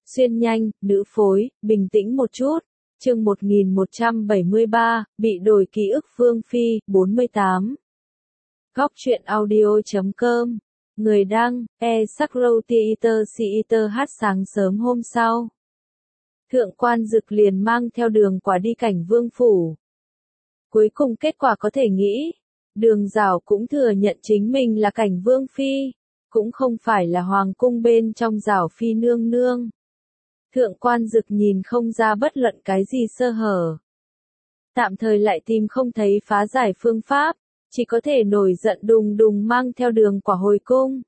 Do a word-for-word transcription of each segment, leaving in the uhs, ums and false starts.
Xuyên nhanh, nữ phối, bình tĩnh một chút. Chương một nghìn một trăm bảy mươi ba, bị đổi ký ức Vương Phi, bốn mươi tám. Góc truyện audio chấm com. Người đăng, e Sakro Theater Theater hát sáng sớm hôm sau. Thượng quan Dực liền mang theo Đường Quả đi cảnh vương phủ. Cuối cùng kết quả có thể nghĩ. Đường Giảo cũng thừa nhận chính mình là cảnh vương phi. Cũng không phải là hoàng cung bên trong Giảo phi nương nương. Thượng quan Dực nhìn không ra bất luận cái gì sơ hở. Tạm thời lại tìm không thấy phá giải phương pháp, chỉ có thể nổi giận đùng đùng mang theo Đường Quả hồi cung.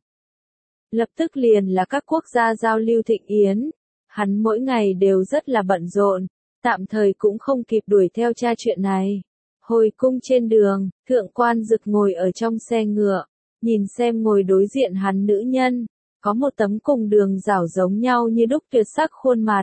Lập tức liền là các quốc gia giao lưu thịnh yến, hắn mỗi ngày đều rất là bận rộn, tạm thời cũng không kịp đuổi theo tra chuyện này. Hồi cung trên đường, thượng quan Dực ngồi ở trong xe ngựa, nhìn xem ngồi đối diện hắn nữ nhân. Có một tấm cùng Đường Giảo giống nhau như đúc tuyệt sắc khuôn mặt.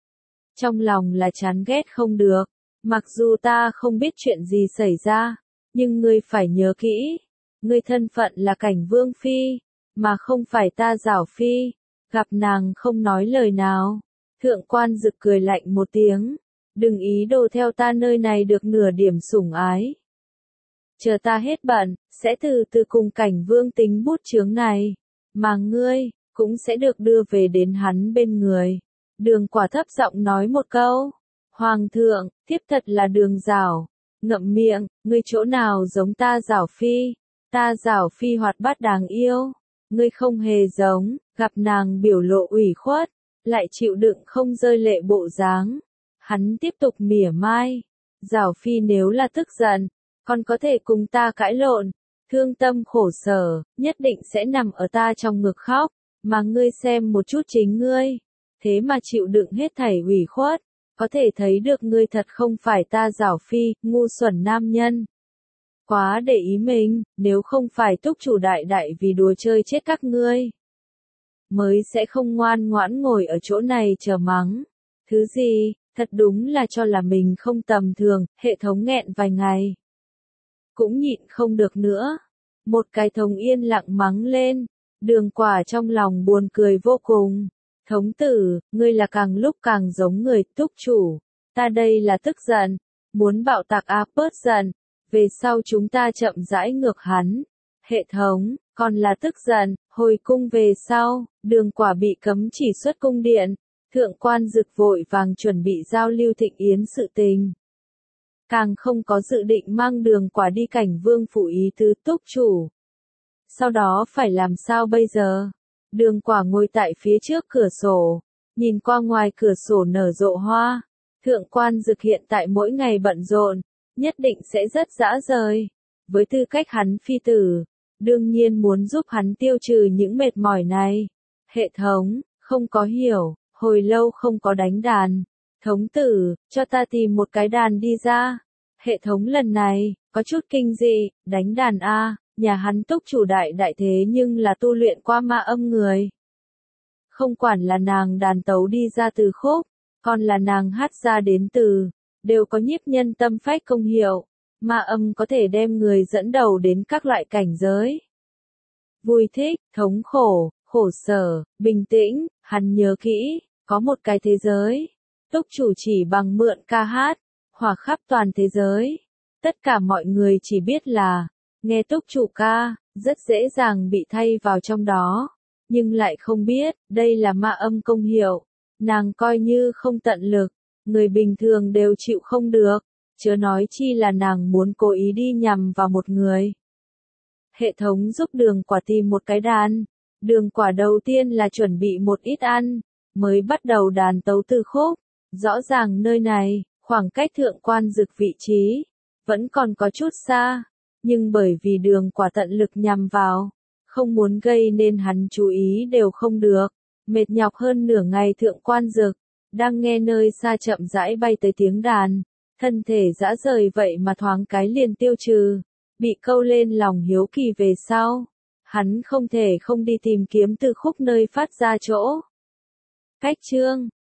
Trong lòng là chán ghét không được, mặc dù ta không biết chuyện gì xảy ra, nhưng ngươi phải nhớ kỹ, ngươi thân phận là cảnh vương phi, mà không phải ta Giảo phi, gặp nàng không nói lời nào. Thượng quan Dực cười lạnh một tiếng, đừng ý đồ theo ta nơi này được nửa điểm sủng ái. Chờ ta hết bận, sẽ từ từ cùng cảnh vương tính bút chướng này. Mà ngươi, cũng sẽ được đưa về đến hắn bên người. Đường Quả thấp giọng nói một câu. Hoàng thượng, tiếp thật là Đường Giảo. Ngậm miệng, ngươi chỗ nào giống ta Giảo phi. Ta Giảo phi hoạt bát đáng yêu. Ngươi không hề giống, gặp nàng biểu lộ ủy khuất, lại chịu đựng không rơi lệ bộ dáng. Hắn tiếp tục mỉa mai. Giảo phi nếu là tức giận, còn có thể cùng ta cãi lộn. Thương tâm khổ sở, nhất định sẽ nằm ở ta trong ngực khóc, mà ngươi xem một chút chính ngươi, thế mà chịu đựng hết thảy ủy khuất, có thể thấy được ngươi thật không phải ta Giảo phi, ngu xuẩn nam nhân. Quá để ý mình, nếu không phải túc chủ đại đại vì đùa chơi chết các ngươi, mới sẽ không ngoan ngoãn ngồi ở chỗ này chờ mắng. Thứ gì, thật đúng là cho là mình không tầm thường, hệ thống nghẹn vài ngày. Cũng nhịn không được nữa. Một cái thống yên lặng mắng lên. Đường Quả trong lòng buồn cười vô cùng. Thống tử, ngươi là càng lúc càng giống người túc chủ. Ta đây là tức giận. Muốn bạo tạc áp bớt giận. Về sau chúng ta chậm rãi ngược hắn. Hệ thống, còn là tức giận. Hồi cung về sau, Đường Quả bị cấm chỉ xuất cung điện. Thượng quan Dực vội vàng chuẩn bị giao lưu thịnh yến sự tình. Càng không có dự định mang Đường Quả đi cảnh vương phủ ý tứ túc chủ. Sau đó phải làm sao bây giờ? Đường Quả ngồi tại phía trước cửa sổ, nhìn qua ngoài cửa sổ nở rộ hoa. Thượng quan Dực hiện tại mỗi ngày bận rộn, nhất định sẽ rất dã rời. Với tư cách hắn phi tử, đương nhiên muốn giúp hắn tiêu trừ những mệt mỏi này. Hệ thống, không có hiểu, hồi lâu không có đánh đàn. Thống tử, cho ta tìm một cái đàn đi ra. Hệ thống lần này, có chút kinh dị, đánh đàn A, nhà hắn túc chủ đại đại thế nhưng là tu luyện qua ma âm người. Không quản là nàng đàn tấu đi ra từ khúc, còn là nàng hát ra đến từ, đều có nhiếp nhân tâm phách công hiệu. Ma âm có thể đem người dẫn đầu đến các loại cảnh giới. Vui thích, thống khổ, khổ sở, bình tĩnh, hắn nhớ kỹ, có một cái thế giới. Túc chủ chỉ bằng mượn ca hát, hòa khắp toàn thế giới. Tất cả mọi người chỉ biết là, nghe túc chủ ca, rất dễ dàng bị thay vào trong đó. Nhưng lại không biết, đây là ma âm công hiệu. Nàng coi như không tận lực, người bình thường đều chịu không được. Chớ nói chi là nàng muốn cố ý đi nhằm vào một người. Hệ thống giúp Đường Quả tìm một cái đàn. Đường Quả đầu tiên là chuẩn bị một ít ăn, mới bắt đầu đàn tấu từ khúc. Rõ ràng nơi này, khoảng cách thượng quan Dực vị trí, vẫn còn có chút xa, nhưng bởi vì Đường Quả tận lực nhằm vào, không muốn gây nên hắn chú ý đều không được, mệt nhọc hơn nửa ngày thượng quan Dực, đang nghe nơi xa chậm rãi bay tới tiếng đàn, thân thể dã rời vậy mà thoáng cái liền tiêu trừ, bị câu lên lòng hiếu kỳ về sau, hắn không thể không đi tìm kiếm từ khúc nơi phát ra chỗ. Cách chương